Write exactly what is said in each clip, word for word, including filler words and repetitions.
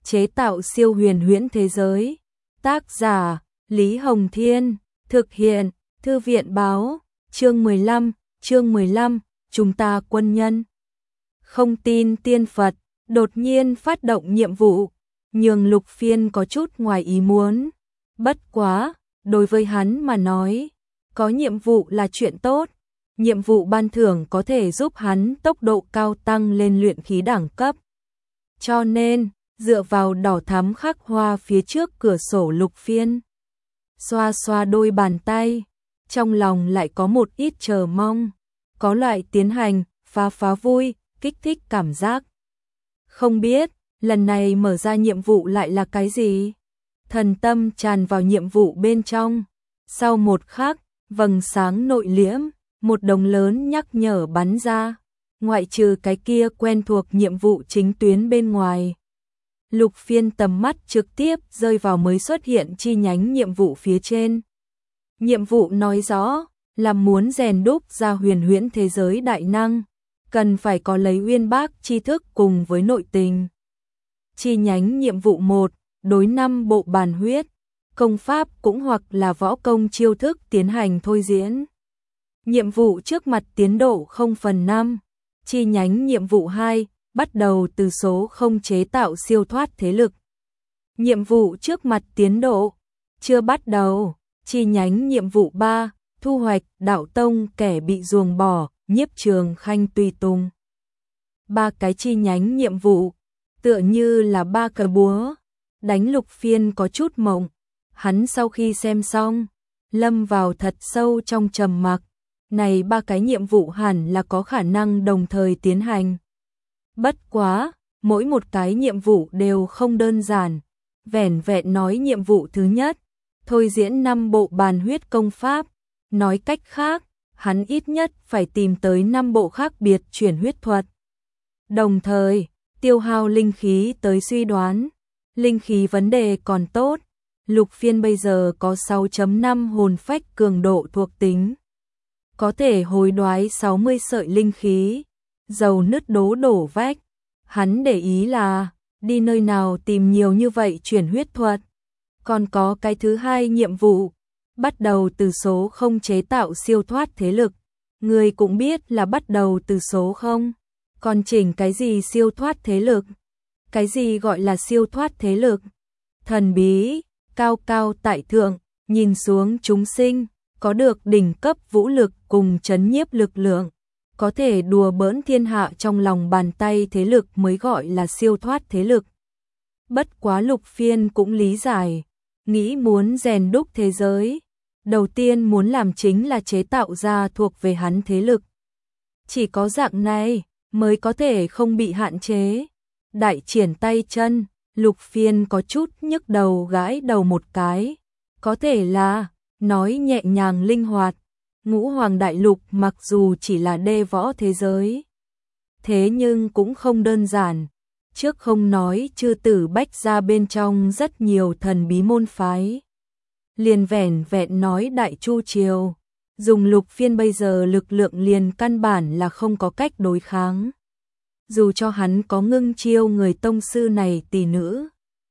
chế tạo siêu huyền huyễn thế giới. Tác giả Lý Hồng Thiên, thực hiện Thư viện Báo, chương mười lăm, chương mười lăm, chúng ta quân nhân. Không tin tiên Phật, đột nhiên phát động nhiệm vụ, nhường Lục Phiên có chút ngoài ý muốn. Bất quá, đối với hắn mà nói, có nhiệm vụ là chuyện tốt. Nhiệm vụ ban thưởng có thể giúp hắn tốc độ cao tăng lên luyện khí đẳng cấp. Cho nên, dựa vào đỏ thắm khắc hoa phía trước cửa sổ Lục Phiên, xoa xoa đôi bàn tay, trong lòng lại có một ít chờ mong, có loại tiến hành, phá phá vui, kích thích cảm giác. Không biết, lần này mở ra nhiệm vụ lại là cái gì? Thần tâm tràn vào nhiệm vụ bên trong. Sau một khắc, vầng sáng nội liễm, một đồng lớn nhắc nhở bắn ra, ngoại trừ cái kia quen thuộc nhiệm vụ chính tuyến bên ngoài. Lục Phiên tầm mắt trực tiếp rơi vào mới xuất hiện chi nhánh nhiệm vụ phía trên. Nhiệm vụ nói rõ là muốn rèn đúc ra huyền huyễn thế giới đại năng, cần phải có lấy uyên bác tri thức cùng với nội tình. Chi nhánh nhiệm vụ một, đối năm bộ bàn huyết, công pháp cũng hoặc là võ công chiêu thức tiến hành thôi diễn. Nhiệm vụ trước mặt tiến độ không phần năm. Chi nhánh nhiệm vụ hai, bắt đầu từ số không chế tạo siêu thoát thế lực. Nhiệm vụ trước mặt tiến độ chưa bắt đầu. Chi nhánh nhiệm vụ ba, thu hoạch đạo tông kẻ bị ruồng bỏ, Nhiếp Trường Khanh tùy tùng. Ba cái chi nhánh nhiệm vụ, tựa như là ba cờ búa, đánh Lục Phiên có chút mộng. Hắn sau khi xem xong, lâm vào thật sâu trong trầm mặc. Này ba cái nhiệm vụ hẳn là có khả năng đồng thời tiến hành. Bất quá, mỗi một cái nhiệm vụ đều không đơn giản. Vẻn vẹn nói nhiệm vụ thứ nhất, thôi diễn năm bộ bàn huyết công pháp. Nói cách khác, hắn ít nhất phải tìm tới năm bộ khác biệt chuyển huyết thuật. Đồng thời, tiêu hao linh khí tới suy đoán. Linh khí vấn đề còn tốt. Lục Phiên bây giờ có sáu chấm năm hồn phách cường độ thuộc tính. Có thể hồi đoái sáu mươi sợi linh khí. Dầu nứt đố đổ vách. Hắn để ý là, đi nơi nào tìm nhiều như vậy chuyển huyết thuật. Còn có cái thứ hai nhiệm vụ, bắt đầu từ số không chế tạo siêu thoát thế lực. Người cũng biết là bắt đầu từ số không. Còn chỉnh cái gì siêu thoát thế lực? Cái gì gọi là siêu thoát thế lực? Thần bí, cao cao tại thượng, nhìn xuống chúng sinh, có được đỉnh cấp vũ lực cùng chấn nhiếp lực lượng, có thể đùa bỡn thiên hạ trong lòng bàn tay thế lực mới gọi là siêu thoát thế lực. Bất quá Lục Phiên cũng lý giải, nghĩ muốn rèn đúc thế giới, đầu tiên muốn làm chính là chế tạo ra thuộc về hắn thế lực. Chỉ có dạng này mới có thể không bị hạn chế. Đại triển tay chân, Lục Phiên có chút nhức đầu gãi đầu một cái. Có thể là, nói nhẹ nhàng linh hoạt, Ngũ Hoàng Đại Lục mặc dù chỉ là đê võ thế giới, thế nhưng cũng không đơn giản. Trước không nói chư tử bách gia bên trong rất nhiều thần bí môn phái. Liền vẻn vẹn nói Đại Chu Triều, dùng Lục Phiên bây giờ lực lượng liền căn bản là không có cách đối kháng. Dù cho hắn có ngưng chiêu người tông sư này tỷ nữ.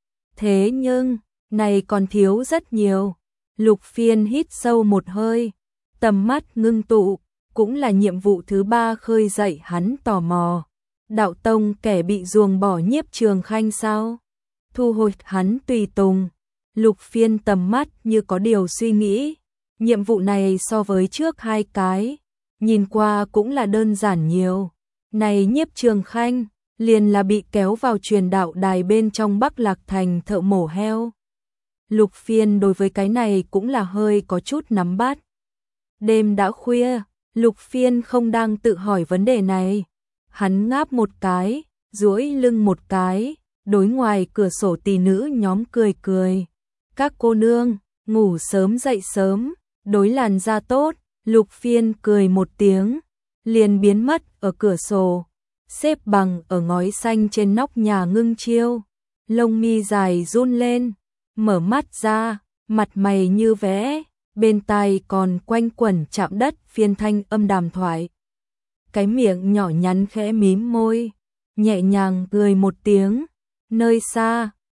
Thế nhưng, này còn thiếu rất nhiều. Lục Phiên hít sâu một hơi, tầm mắt ngưng tụ, cũng là nhiệm vụ thứ ba khơi dậy hắn tò mò. Đạo tông kẻ bị ruồng bỏ Nhiếp Trường Khanh sao? Thu hồi hắn tùy tùng. Lục Phiên tầm mắt như có điều suy nghĩ. Nhiệm vụ này so với trước hai cái, nhìn qua cũng là đơn giản nhiều. Này Nhiếp Trường Khanh, liền là bị kéo vào truyền đạo đài bên trong Bắc Lạc Thành thợ mổ heo. Lục Phiên đối với cái này cũng là hơi có chút nắm bắt. Đêm đã khuya, Lục Phiên không đang tự hỏi vấn đề này. Hắn ngáp một cái, duỗi lưng một cái, đối ngoài cửa sổ tỷ nữ nhóm cười cười. Các cô nương, ngủ sớm dậy sớm, đối làn da tốt. Lục Phiên cười một tiếng, liền biến mất ở cửa sổ, xếp bằng ở ngói xanh trên nóc nhà ngưng chiêu. Lông mi dài run lên, mở mắt ra, mặt mày như vẽ, bên tai còn quanh quẩn chạm đất phiên thanh âm đàm thoại. Cái miệng nhỏ nhắn khẽ mím môi, nhẹ nhàng cười một tiếng. Nơi xa,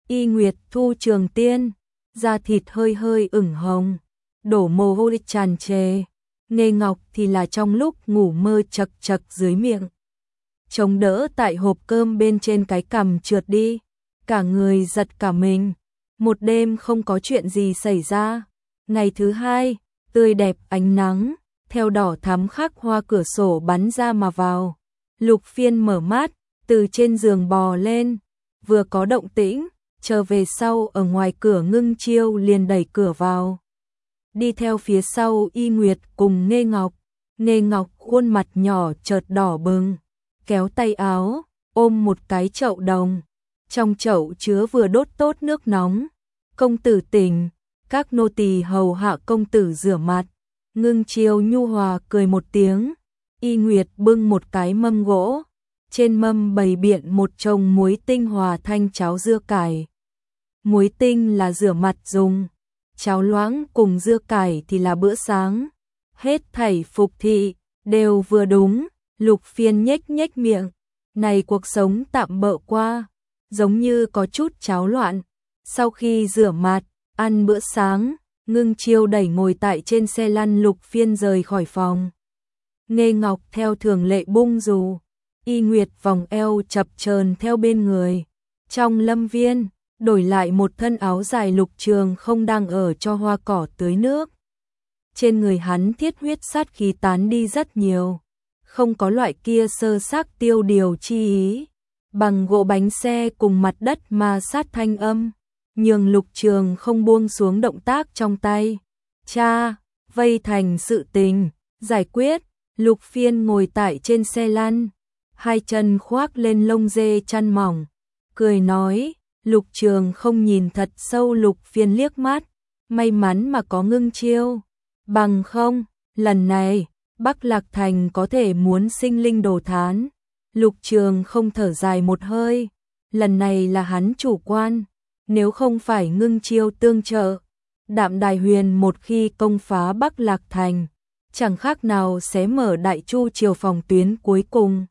Y Nguyệt thu trường tiên, da thịt hơi hơi ửng hồng, đổ mồ hôi tràn trề. Nghê Ngọc thì là trong lúc ngủ mơ chật chật dưới miệng. Chống đỡ tại hộp cơm bên trên cái cằm trượt đi, cả người giật cả mình. Một đêm không có chuyện gì xảy ra. Ngày thứ hai, tươi đẹp ánh nắng, theo đỏ thắm khắc hoa cửa sổ bắn ra mà vào. Lục Phiên mở mắt, từ trên giường bò lên, vừa có động tĩnh, trở về sau ở ngoài cửa Ngưng Chiêu liền đẩy cửa vào. Đi theo phía sau Y Nguyệt cùng Nghê Ngọc. Nghê Ngọc khuôn mặt nhỏ chợt đỏ bừng, kéo tay áo, ôm một cái chậu đồng. Trong chậu chứa vừa đốt tốt nước nóng. Công tử tỉnh, các nô tỳ hầu hạ công tử rửa mặt. Ngưng Chiêu nhu hòa cười một tiếng. Y Nguyệt bưng một cái mâm gỗ, trên mâm bày biện một chồng muối tinh hòa thanh cháo dưa cải. Muối tinh là rửa mặt dùng, cháo loãng cùng dưa cải thì là bữa sáng. Hết thảy phục thị, đều vừa đúng. Lục Phiên nhếch nhếch miệng, này cuộc sống tạm bợ qua, giống như có chút cháo loạn. Sau khi rửa mặt, ăn bữa sáng, Ngưng Chiêu đẩy ngồi tại trên xe lăn Lục Phiên rời khỏi phòng. Nghê Ngọc theo thường lệ bung dù, Y Nguyệt vòng eo chập chờn theo bên người. Trong lâm viên, đổi lại một thân áo dài lục trường không đang ở cho hoa cỏ tưới nước. Trên người hắn thiết huyết sát khí tán đi rất nhiều, không có loại kia sơ xác tiêu điều chi ý. Bằng gỗ bánh xe cùng mặt đất mà sát thanh âm, nhường lục trường không buông xuống động tác trong tay. Cha, vây thành sự tình, giải quyết. Lục Phiên ngồi tại trên xe lăn, hai chân khoác lên lông dê chăn mỏng, cười nói. Lục trường không nhìn thật sâu Lục Phiên liếc mắt, may mắn mà có Ngưng Chiêu, bằng không, lần này, Bắc Lạc Thành có thể muốn sinh linh đồ thán. Lục trường không thở dài một hơi, lần này là hắn chủ quan, nếu không phải Ngưng Chiêu tương trợ, Đạm Đài Huyền một khi công phá Bắc Lạc Thành, chẳng khác nào sẽ mở Đại Chu triều phòng tuyến cuối cùng,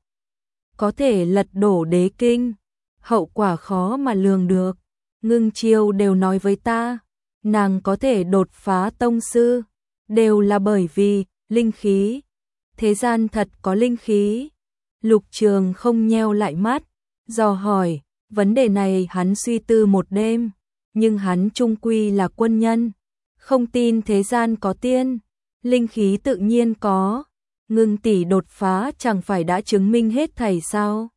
có thể lật đổ đế kinh, hậu quả khó mà lường được. Ngưng Chiêu đều nói với ta, nàng có thể đột phá tông sư, đều là bởi vì linh khí. Thế gian thật có linh khí. Lục trường không nheo lại mắt, dò hỏi. Vấn đề này hắn suy tư một đêm, nhưng hắn chung quy là quân nhân, không tin thế gian có tiên. Linh khí tự nhiên có, Ngưng tỷ đột phá chẳng phải đã chứng minh hết thảy sao?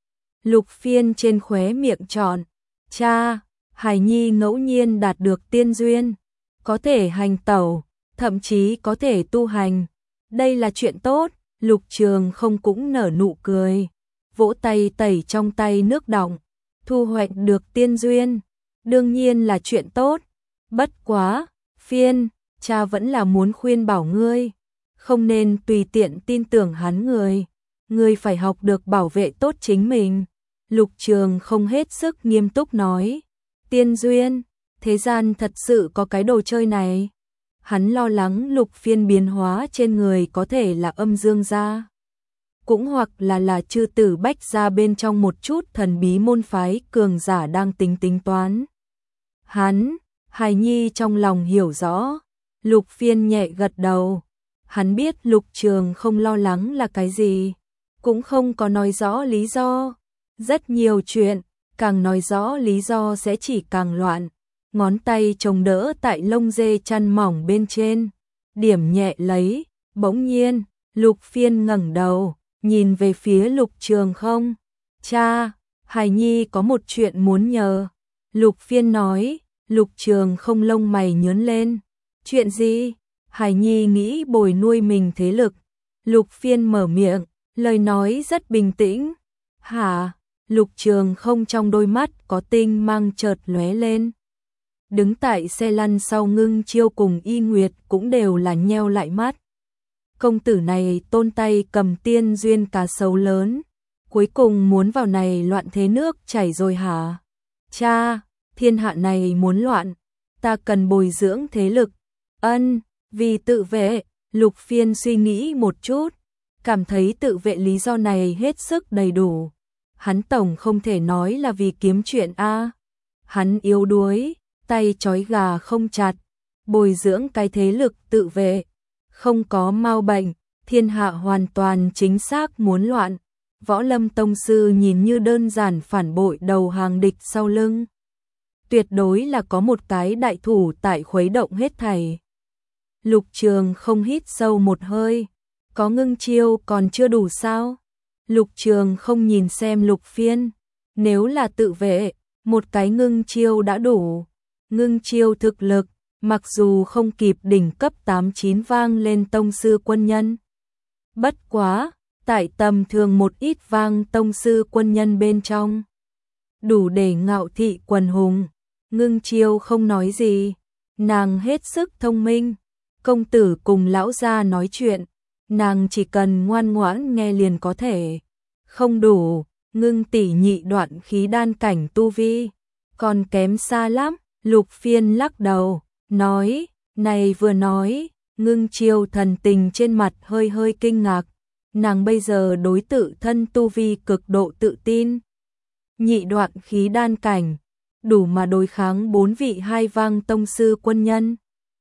Lục Phiên trên khóe miệng trọn, cha, Hải Nhi ngẫu nhiên đạt được tiên duyên, có thể hành tẩu, thậm chí có thể tu hành, đây là chuyện tốt. Lục trường không cũng nở nụ cười, vỗ tay tẩy trong tay nước đọng, thu hoạch được tiên duyên, đương nhiên là chuyện tốt. Bất quá, Phiên, cha vẫn là muốn khuyên bảo ngươi, không nên tùy tiện tin tưởng hắn người, ngươi phải học được bảo vệ tốt chính mình. Lục trường không hết sức nghiêm túc nói, tiên duyên, thế gian thật sự có cái đồ chơi này. Hắn lo lắng Lục Phiên biến hóa trên người có thể là âm dương gia, cũng hoặc là là chư tử bách gia bên trong một chút thần bí môn phái cường giả đang tính tính toán. Hắn, Hải Nhi trong lòng hiểu rõ. Lục Phiên nhẹ gật đầu, hắn biết Lục trường không lo lắng là cái gì, cũng không có nói rõ lý do. Rất nhiều chuyện, càng nói rõ lý do sẽ chỉ càng loạn. Ngón tay chống đỡ tại lông dê chăn mỏng bên trên, điểm nhẹ lấy. Bỗng nhiên, Lục Phiên ngẩng đầu, nhìn về phía Lục trường không. Cha, Hải Nhi có một chuyện muốn nhờ. Lục Phiên nói. Lục trường không lông mày nhướng lên. Chuyện gì? Hải Nhi nghĩ bồi nuôi mình thế lực. Lục Phiên mở miệng, lời nói rất bình tĩnh. Hả? Lục trường không trong đôi mắt có tinh mang chợt lóe lên. Đứng tại xe lăn sau Ngưng Chiêu cùng Y Nguyệt cũng đều là nheo lại mắt. Công tử này tôn tay cầm tiên duyên cá sấu lớn, cuối cùng muốn vào này loạn thế nước chảy rồi hả? Cha, thiên hạ này muốn loạn, ta cần bồi dưỡng thế lực. Ân, vì tự vệ. Lục Phiên suy nghĩ một chút, cảm thấy tự vệ lý do này hết sức đầy đủ. Hắn tổng không thể nói là vì kiếm chuyện a. hắn yếu đuối, tay trói gà không chặt, bồi dưỡng cái thế lực tự vệ, không có mau bệnh, thiên hạ hoàn toàn chính xác muốn loạn. Võ Lâm tông sư nhìn như đơn giản phản bội đầu hàng địch sau lưng. Tuyệt đối là có một cái đại thủ tại khuấy động hết thảy. Lục Trường không hít sâu một hơi, có ngưng chiêu còn chưa đủ sao? Lục Trường không nhìn xem Lục Phiên, nếu là tự vệ, một cái ngưng chiêu đã đủ. Ngưng chiêu thực lực, mặc dù không kịp đỉnh cấp tám chín vang lên tông sư quân nhân. Bất quá, tại tầm thường một ít vang tông sư quân nhân bên trong, đủ để ngạo thị quần hùng. Ngưng chiêu không nói gì, nàng hết sức thông minh. Công tử cùng lão gia nói chuyện, nàng chỉ cần ngoan ngoãn nghe liền có thể. Không đủ, ngưng tỷ nhị đoạn khí đan cảnh tu vi, còn kém xa lắm. Lục Phiên lắc đầu, nói, này vừa nói, ngưng chiêu thần tình trên mặt hơi hơi kinh ngạc. Nàng bây giờ đối tự thân tu vi cực độ tự tin. Nhị đoạn khí đan cảnh, đủ mà đối kháng bốn vị hai vang tông sư quân nhân.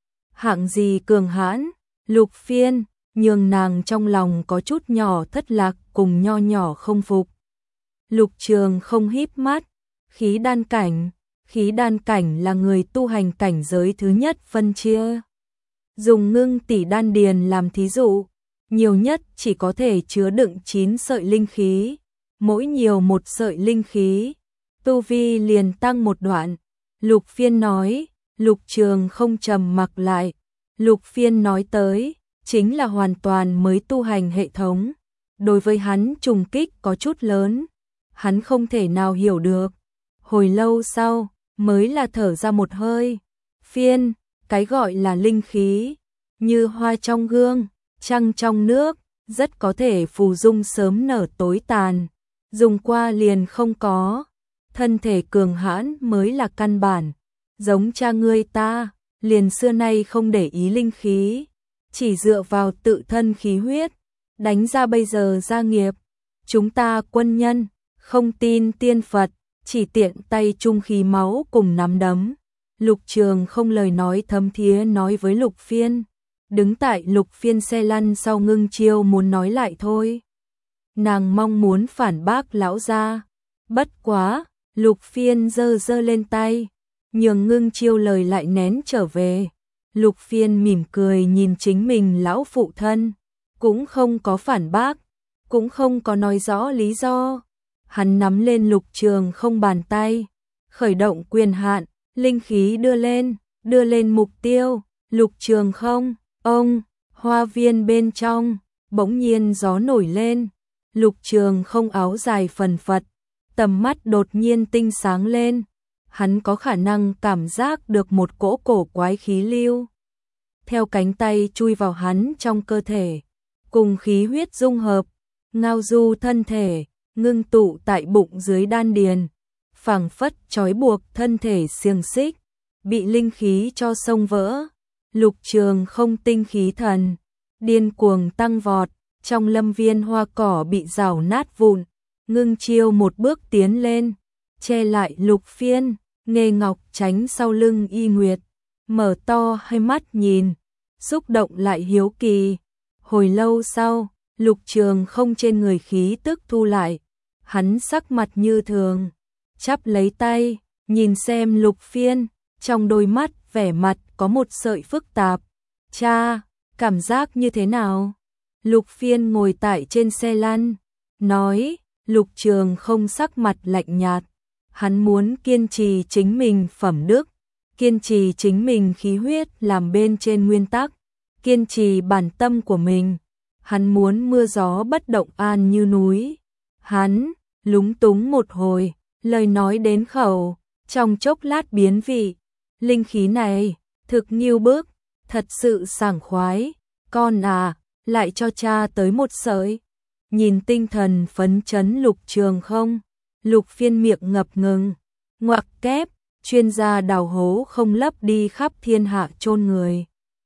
Hạng gì cường hãn, Lục Phiên, nhường nàng trong lòng có chút nhỏ thất lạc cùng nho nhỏ không phục. Lục Trường không híp mắt, khí đan cảnh, khí đan cảnh là người tu hành cảnh giới thứ nhất phân chia. Dùng ngưng tỷ đan điền làm thí dụ, nhiều nhất chỉ có thể chứa đựng chín sợi linh khí, mỗi nhiều một sợi linh khí, tu vi liền tăng một đoạn. Lục Phiên nói, Lục Trường không trầm mặc lại. Lục Phiên nói tới, chính là hoàn toàn mới tu hành hệ thống. Đối với hắn trùng kích có chút lớn, hắn không thể nào hiểu được. Hồi lâu sau, mới là thở ra một hơi. Phiên, cái gọi là linh khí, như hoa trong gương, trăng trong nước, rất có thể phù dung sớm nở tối tàn. Dùng qua liền không có. Thân thể cường hãn mới là căn bản. Giống cha ngươi ta, liền xưa nay không để ý linh khí, chỉ dựa vào tự thân khí huyết, đánh ra bây giờ gia nghiệp. Chúng ta quân nhân, không tin tiên Phật, chỉ tiện tay chung khí máu cùng nắm đấm. Lục Trường không lời nói thấm thía nói với Lục Phiên. Đứng tại Lục Phiên xe lăn sau ngưng chiêu muốn nói lại thôi. Nàng mong muốn phản bác lão gia. Bất quá, Lục Phiên giơ giơ lên tay, nhường ngưng chiêu lời lại nén trở về. Lục Phiên mỉm cười nhìn chính mình lão phụ thân, cũng không có phản bác, cũng không có nói rõ lý do. Hắn nắm lên Lục Trường không bàn tay, khởi động quyền hạn, linh khí đưa lên, đưa lên mục tiêu. Lục Trường không, ông, hoa viên bên trong, bỗng nhiên gió nổi lên. Lục Trường không áo dài phần phật, tầm mắt đột nhiên tinh sáng lên. Hắn có khả năng cảm giác được một cỗ cổ quái khí lưu theo cánh tay chui vào hắn trong cơ thể, cùng khí huyết dung hợp, ngao du thân thể, ngưng tụ tại bụng dưới đan điền, phảng phất trói buộc thân thể xiềng xích, bị linh khí cho xông vỡ. Lục Trường không tinh khí thần, điên cuồng tăng vọt, trong lâm viên hoa cỏ bị rào nát vụn. Ngưng chiêu một bước tiến lên, che lại Lục Phiên. Nghê Ngọc tránh sau lưng Y Nguyệt, mở to hai mắt nhìn, xúc động lại hiếu kỳ. Hồi lâu sau, Lục Trường không trên người khí tức thu lại, hắn sắc mặt như thường, chắp lấy tay, nhìn xem Lục Phiên, trong đôi mắt vẻ mặt có một sợi phức tạp. Cha, cảm giác như thế nào? Lục Phiên ngồi tại trên xe lăn, nói. Lục Trường không sắc mặt lạnh nhạt. Hắn muốn kiên trì chính mình phẩm đức, kiên trì chính mình khí huyết làm bên trên nguyên tắc, kiên trì bản tâm của mình. Hắn muốn mưa gió bất động an như núi. Hắn lúng túng một hồi, lời nói đến khẩu, trong chốc lát biến vị. Linh khí này, thực nghiêu bức, thật sự sảng khoái. Con à, lại cho cha tới một sợi. Nhìn tinh thần phấn chấn Lục Trường không, Lục Phiên miệng ngập ngừng, ngoặc kép, chuyên gia đào hố không lấp đi khắp thiên hạ chôn người.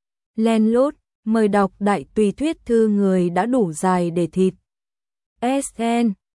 Len lút, mời đọc đại tùy thuyết thư người đã đủ dài để thịt. ét en